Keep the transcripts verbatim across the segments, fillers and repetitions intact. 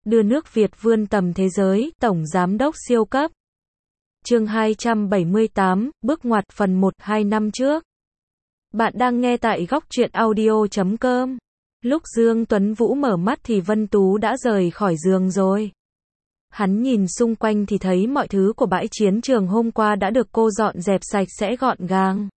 đưa nước Việt vươn tầm thế giới, Tổng Giám đốc siêu cấp. Chương hai trăm bảy mươi tám, bước ngoặt phần một, hai năm trước. Bạn đang nghe tại góc truyện audio chấm com. Lúc Dương Tuấn Vũ mở mắt thì Vân Tú đã rời khỏi giường rồi. Hắn nhìn xung quanh thì thấy mọi thứ của bãi chiến trường hôm qua đã được cô dọn dẹp sạch sẽ gọn gàng.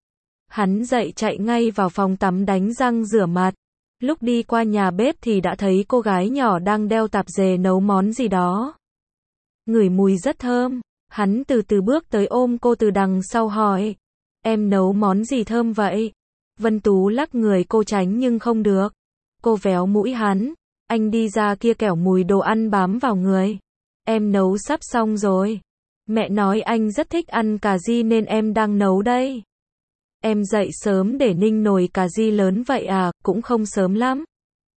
Hắn dậy chạy ngay vào phòng tắm đánh răng rửa mặt. Lúc đi qua nhà bếp thì đã thấy cô gái nhỏ đang đeo tạp dề nấu món gì đó. Ngửi mùi rất thơm. Hắn từ từ bước tới ôm cô từ đằng sau hỏi. Em nấu món gì thơm vậy? Vân Tú lắc người cô tránh nhưng không được. Cô véo mũi hắn. Anh đi ra kia kẻo mùi đồ ăn bám vào người. Em nấu sắp xong rồi. Mẹ nói anh rất thích ăn cà ri nên em đang nấu đây. Em dậy sớm để ninh nồi cà ri lớn vậy à, cũng không sớm lắm.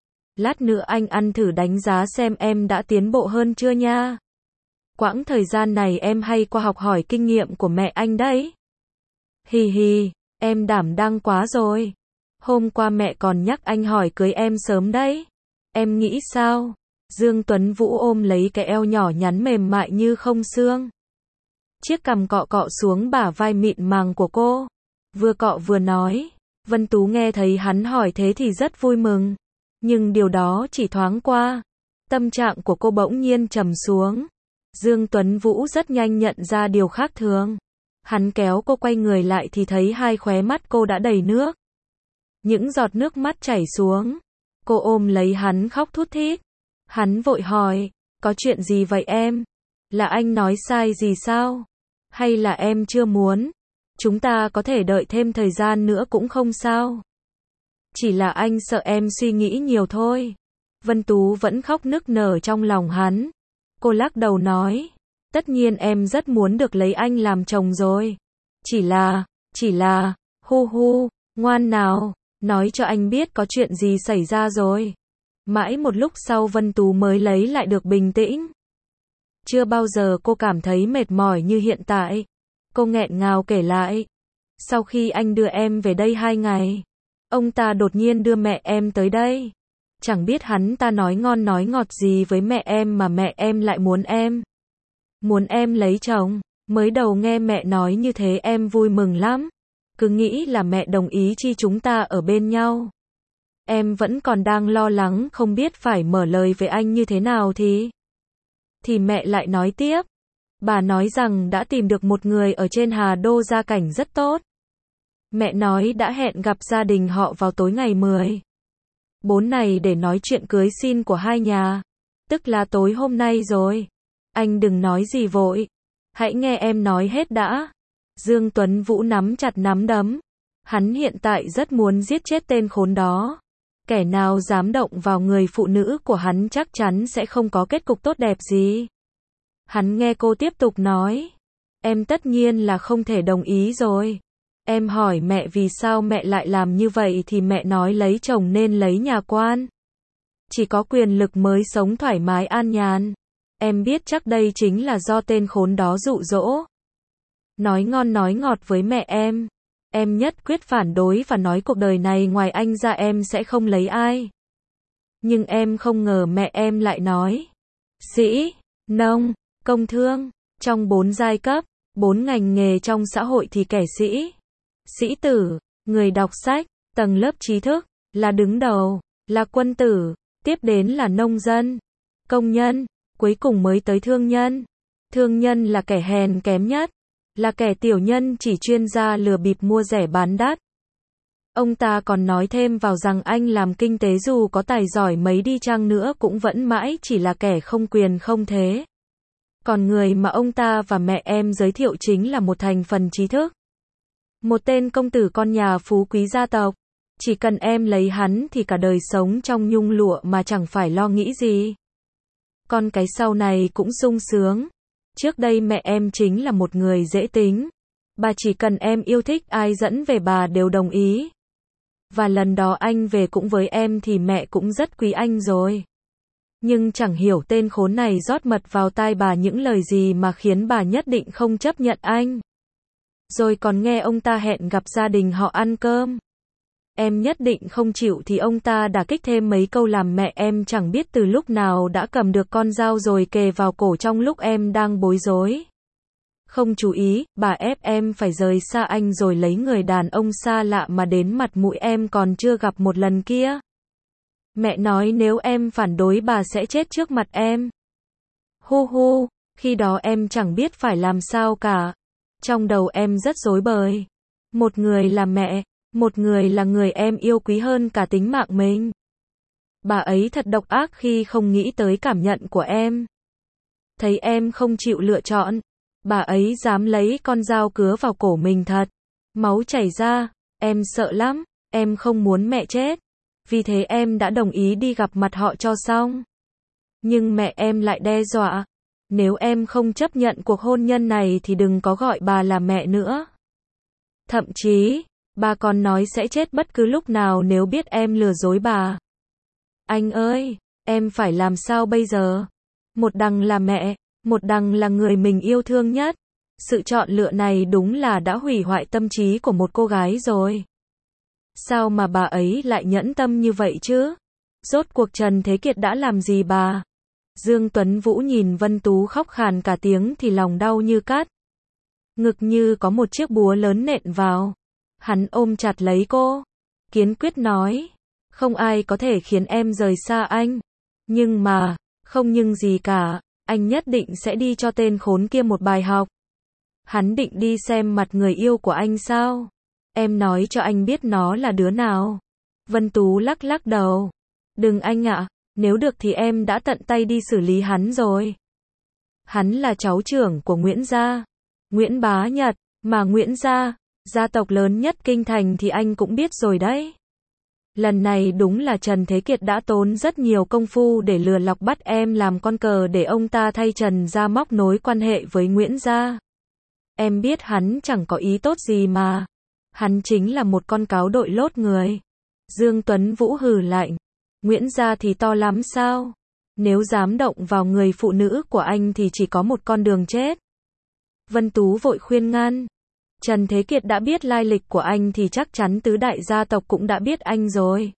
Lát nữa anh ăn thử đánh giá xem em đã tiến bộ hơn chưa nha. Quãng thời gian này em hay qua học hỏi kinh nghiệm của mẹ anh đấy. Hì hì, em đảm đang quá rồi. Hôm qua mẹ còn nhắc anh hỏi cưới em sớm đấy. Em nghĩ sao? Dương Tuấn Vũ ôm lấy cái eo nhỏ nhắn mềm mại như không xương. Chiếc cằm cọ cọ xuống bả vai mịn màng của cô. Vừa cọ vừa nói. Vân Tú nghe thấy hắn hỏi thế thì rất vui mừng. Nhưng điều đó chỉ thoáng qua. Tâm trạng của cô bỗng nhiên trầm xuống. Dương Tuấn Vũ rất nhanh nhận ra điều khác thường. Hắn kéo cô quay người lại thì thấy hai khóe mắt cô đã đầy nước. Những giọt nước mắt chảy xuống. Cô ôm lấy hắn khóc thút thít. Hắn vội hỏi, có chuyện gì vậy em? Là anh nói sai gì sao? Hay là em chưa muốn? Chúng ta có thể đợi thêm thời gian nữa cũng không sao. Chỉ là anh sợ em suy nghĩ nhiều thôi. Vân Tú vẫn khóc nức nở trong lòng hắn. Cô lắc đầu nói, tất nhiên em rất muốn được lấy anh làm chồng rồi. Chỉ là, chỉ là, hu hu, ngoan nào, nói cho anh biết có chuyện gì xảy ra rồi. Mãi một lúc sau Vân Tú mới lấy lại được bình tĩnh. Chưa bao giờ cô cảm thấy mệt mỏi như hiện tại. Cô nghẹn ngào kể lại. Sau khi anh đưa em về đây hai ngày, ông ta đột nhiên đưa mẹ em tới đây. Chẳng biết hắn ta nói ngon nói ngọt gì với mẹ em mà mẹ em lại muốn em. Muốn em lấy chồng. Mới đầu nghe mẹ nói như thế em vui mừng lắm. Cứ nghĩ là mẹ đồng ý chi chúng ta ở bên nhau. Em vẫn còn đang lo lắng không biết phải mở lời với anh như thế nào thì. Thì mẹ lại nói tiếp. Bà nói rằng đã tìm được một người ở trên Hà Đô gia cảnh rất tốt. Mẹ nói đã hẹn gặp gia đình họ vào tối ngày mười bốn này để nói chuyện cưới xin của hai nhà. Tức là tối hôm nay rồi. Anh đừng nói gì vội. Hãy nghe em nói hết đã. Dương Tuấn Vũ nắm chặt nắm đấm. Hắn hiện tại rất muốn giết chết tên khốn đó. Kẻ nào dám động vào người phụ nữ của hắn chắc chắn sẽ không có kết cục tốt đẹp gì. Hắn nghe cô tiếp tục nói. Em tất nhiên là không thể đồng ý rồi. Em hỏi mẹ vì sao mẹ lại làm như vậy thì mẹ nói lấy chồng nên lấy nhà quan. Chỉ có quyền lực mới sống thoải mái an nhàn. Em biết chắc đây chính là do tên khốn đó dụ dỗ. Nói ngon nói ngọt với mẹ em. Em nhất quyết phản đối và nói cuộc đời này ngoài anh ra em sẽ không lấy ai. Nhưng em không ngờ mẹ em lại nói. Sĩ, nông, công thương. Trong bốn giai cấp, bốn ngành nghề trong xã hội thì kẻ sĩ, sĩ tử, người đọc sách, tầng lớp trí thức, là đứng đầu, là quân tử, tiếp đến là nông dân, công nhân, cuối cùng mới tới thương nhân. Thương nhân là kẻ hèn kém nhất, là kẻ tiểu nhân chỉ chuyên gia lừa bịp mua rẻ bán đắt. Ông ta còn nói thêm vào rằng anh làm kinh tế dù có tài giỏi mấy đi chăng nữa cũng vẫn mãi chỉ là kẻ không quyền không thế. Còn người mà ông ta và mẹ em giới thiệu chính là một thành phần trí thức. Một tên công tử con nhà phú quý gia tộc. Chỉ cần em lấy hắn thì cả đời sống trong nhung lụa mà chẳng phải lo nghĩ gì. Còn cái sau này cũng sung sướng. Trước đây mẹ em chính là một người dễ tính. Bà chỉ cần em yêu thích ai dẫn về bà đều đồng ý. Và lần đó anh về cũng với em thì mẹ cũng rất quý anh rồi. Nhưng chẳng hiểu tên khốn này rót mật vào tai bà những lời gì mà khiến bà nhất định không chấp nhận anh. Rồi còn nghe ông ta hẹn gặp gia đình họ ăn cơm. em nhất định không chịu thì ông ta đả kích thêm mấy câu làm mẹ em chẳng biết từ lúc nào đã cầm được con dao rồi kề vào cổ trong lúc em đang bối rối. Không chú ý, bà ép em phải rời xa anh rồi lấy người đàn ông xa lạ mà đến mặt mũi em còn chưa gặp một lần kia. Mẹ nói nếu em phản đối bà sẽ chết trước mặt em. Hu hu, khi đó em chẳng biết phải làm sao cả. Trong đầu em rất rối bời. Một người là mẹ, một người là người em yêu quý hơn cả tính mạng mình. Bà ấy thật độc ác khi không nghĩ tới cảm nhận của em. Thấy em không chịu lựa chọn, bà ấy dám lấy con dao cứa vào cổ mình thật. Máu chảy ra, em sợ lắm, em không muốn mẹ chết. Vì thế em đã đồng ý đi gặp mặt họ cho xong. Nhưng mẹ em lại đe dọa. Nếu em không chấp nhận cuộc hôn nhân này thì đừng có gọi bà là mẹ nữa. Thậm chí, bà còn nói sẽ chết bất cứ lúc nào nếu biết em lừa dối bà. Anh ơi, em phải làm sao bây giờ? Một đằng là mẹ, một đằng là người mình yêu thương nhất. Sự chọn lựa này đúng là đã hủy hoại tâm trí của một cô gái rồi. Sao mà bà ấy lại nhẫn tâm như vậy chứ? Rốt cuộc Trần Thế Kiệt đã làm gì bà? Dương Tuấn Vũ nhìn Vân Tú khóc khàn cả tiếng thì lòng đau như cắt. Ngực như có một chiếc búa lớn nện vào. Hắn ôm chặt lấy cô. Kiên quyết nói. Không ai có thể khiến em rời xa anh. Nhưng mà, không nhưng gì cả, anh nhất định sẽ đi cho tên khốn kia một bài học. Hắn định đi xem mặt người yêu của anh sao? Em nói cho anh biết nó là đứa nào. Vân Tú lắc lắc đầu. Đừng anh ạ, nếu được thì em đã tận tay đi xử lý hắn rồi. Hắn là cháu trưởng của Nguyễn gia. Nguyễn Bá Nhật, mà Nguyễn gia, gia tộc lớn nhất kinh thành thì anh cũng biết rồi đấy. Lần này đúng là Trần Thế Kiệt đã tốn rất nhiều công phu để lừa lọc bắt em làm con cờ để ông ta thay Trần gia móc nối quan hệ với Nguyễn gia. Em biết hắn chẳng có ý tốt gì mà. Hắn chính là một con cáo đội lốt người. Dương Tuấn Vũ hừ lạnh. Nguyễn gia thì to lắm sao? Nếu dám động vào người phụ nữ của anh thì chỉ có một con đường chết. Vân Tú vội khuyên ngăn. Trần Thế Kiệt đã biết lai lịch của anh thì chắc chắn tứ đại gia tộc cũng đã biết anh rồi.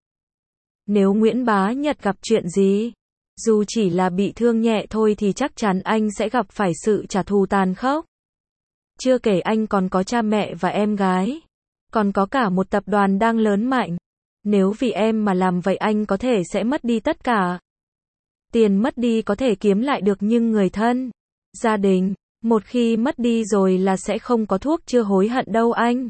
Nếu Nguyễn Bá Nhật gặp chuyện gì, dù chỉ là bị thương nhẹ thôi thì chắc chắn anh sẽ gặp phải sự trả thù tàn khốc. Chưa kể anh còn có cha mẹ và em gái. Còn có cả một tập đoàn đang lớn mạnh. Nếu vì em mà làm vậy anh có thể sẽ mất đi tất cả. Tiền mất đi có thể kiếm lại được nhưng người thân, gia đình, một khi mất đi rồi là sẽ không có thuốc chữa hối hận đâu anh.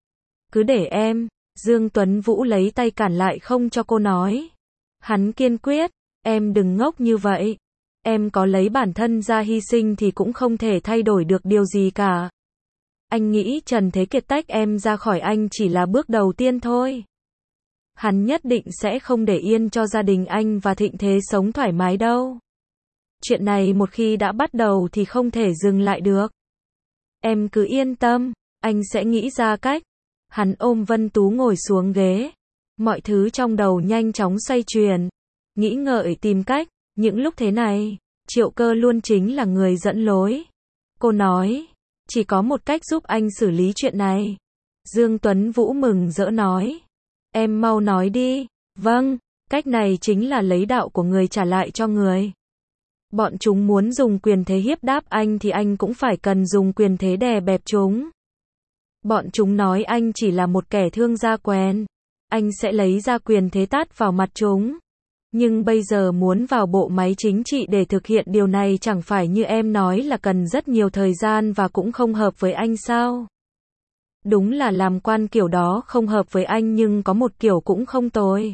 Cứ để em, Dương Tuấn Vũ lấy tay cản lại không cho cô nói. Hắn kiên quyết, em đừng ngốc như vậy. Em có lấy bản thân ra hy sinh thì cũng không thể thay đổi được điều gì cả. Anh nghĩ Trần Thế Kiệt tách em ra khỏi anh chỉ là bước đầu tiên thôi. Hắn nhất định sẽ không để yên cho gia đình anh và Thịnh Thế sống thoải mái đâu. Chuyện này một khi đã bắt đầu thì không thể dừng lại được. Em cứ yên tâm, anh sẽ nghĩ ra cách. Hắn ôm Vân Tú ngồi xuống ghế. Mọi thứ trong đầu nhanh chóng xoay chuyển. Nghĩ ngợi tìm cách, những lúc thế này, Triệu Cơ luôn chính là người dẫn lối. Cô nói, chỉ có một cách giúp anh xử lý chuyện này. Dương Tuấn Vũ mừng rỡ nói. Em mau nói đi. Vâng, cách này chính là lấy đạo của người trả lại cho người. Bọn chúng muốn dùng quyền thế hiếp đáp anh thì anh cũng phải cần dùng quyền thế đè bẹp chúng. Bọn chúng nói anh chỉ là một kẻ thương gia quen. Anh sẽ lấy ra quyền thế tát vào mặt chúng. Nhưng bây giờ muốn vào bộ máy chính trị để thực hiện điều này chẳng phải như em nói là cần rất nhiều thời gian và cũng không hợp với anh sao? Đúng là làm quan kiểu đó không hợp với anh nhưng có một kiểu cũng không tồi.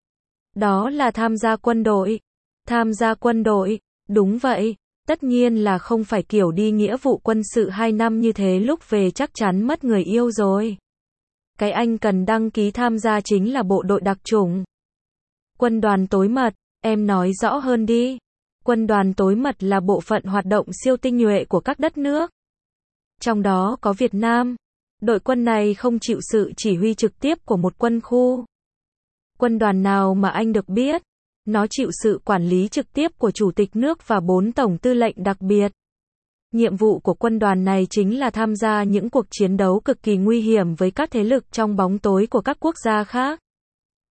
Đó là tham gia quân đội. Tham gia quân đội, đúng vậy, tất nhiên là không phải kiểu đi nghĩa vụ quân sự hai năm như thế lúc về chắc chắn mất người yêu rồi. Cái anh cần đăng ký tham gia chính là bộ đội đặc chủng. Quân đoàn tối mật, em nói rõ hơn đi. Quân đoàn tối mật là bộ phận hoạt động siêu tinh nhuệ của các đất nước. Trong đó có Việt Nam. Đội quân này không chịu sự chỉ huy trực tiếp của một quân khu. Quân đoàn nào mà anh được biết? Nó chịu sự quản lý trực tiếp của Chủ tịch nước và bốn tổng tư lệnh đặc biệt. Nhiệm vụ của quân đoàn này chính là tham gia những cuộc chiến đấu cực kỳ nguy hiểm với các thế lực trong bóng tối của các quốc gia khác.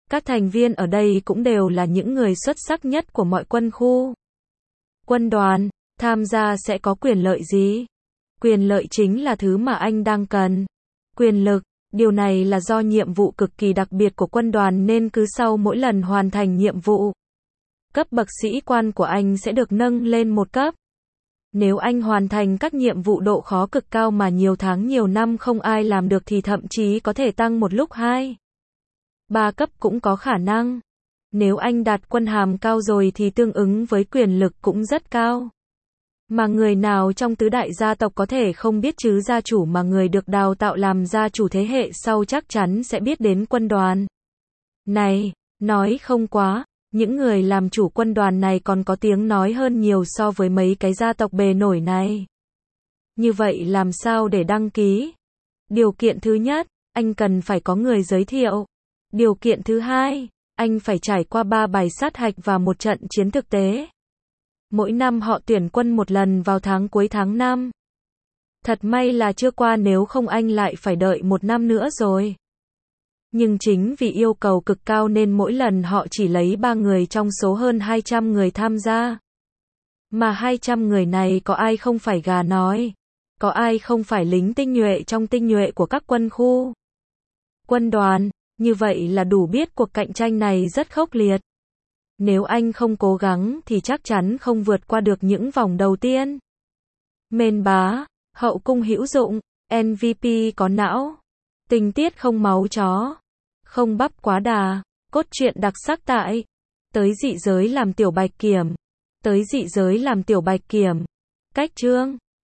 Các thành viên ở đây cũng đều là những người xuất sắc nhất của mọi quân khu. Quân đoàn, tham gia sẽ có quyền lợi gì? Quyền lợi chính là thứ mà anh đang cần. Quyền lực, điều này là do nhiệm vụ cực kỳ đặc biệt của quân đoàn nên cứ sau mỗi lần hoàn thành nhiệm vụ, cấp bậc sĩ quan của anh sẽ được nâng lên một cấp. Nếu anh hoàn thành các nhiệm vụ độ khó cực cao mà nhiều tháng nhiều năm không ai làm được thì thậm chí có thể tăng một lúc hai, ba cấp cũng có khả năng. Nếu anh đạt quân hàm cao rồi thì tương ứng với quyền lực cũng rất cao. Mà người nào trong tứ đại gia tộc có thể không biết chứ, gia chủ mà người được đào tạo làm gia chủ thế hệ sau chắc chắn sẽ biết đến quân đoàn. Này, nói không quá, những người làm chủ quân đoàn này còn có tiếng nói hơn nhiều so với mấy cái gia tộc bề nổi này. Như vậy làm sao để đăng ký? Điều kiện thứ nhất, anh cần phải có người giới thiệu. Điều kiện thứ hai, anh phải trải qua ba bài sát hạch và một trận chiến thực tế. Mỗi năm họ tuyển quân một lần vào tháng cuối tháng năm. Thật may là chưa qua, nếu không anh lại phải đợi một năm nữa rồi. Nhưng chính vì yêu cầu cực cao nên mỗi lần họ chỉ lấy ba người trong số hơn hai trăm người tham gia. Mà hai trăm người này có ai không phải gà nói? Có ai không phải lính tinh nhuệ trong tinh nhuệ của các quân khu? Quân đoàn, như vậy là đủ biết cuộc cạnh tranh này rất khốc liệt. Nếu anh không cố gắng thì chắc chắn không vượt qua được những vòng đầu tiên. Mên bá, hậu cung hữu dụng, em vê pê có não, tình tiết không máu chó, không bắp quá đà, cốt truyện đặc sắc tại Tới dị giới làm tiểu bạch kiểm. Tới dị giới làm tiểu bạch kiểm. Cách chương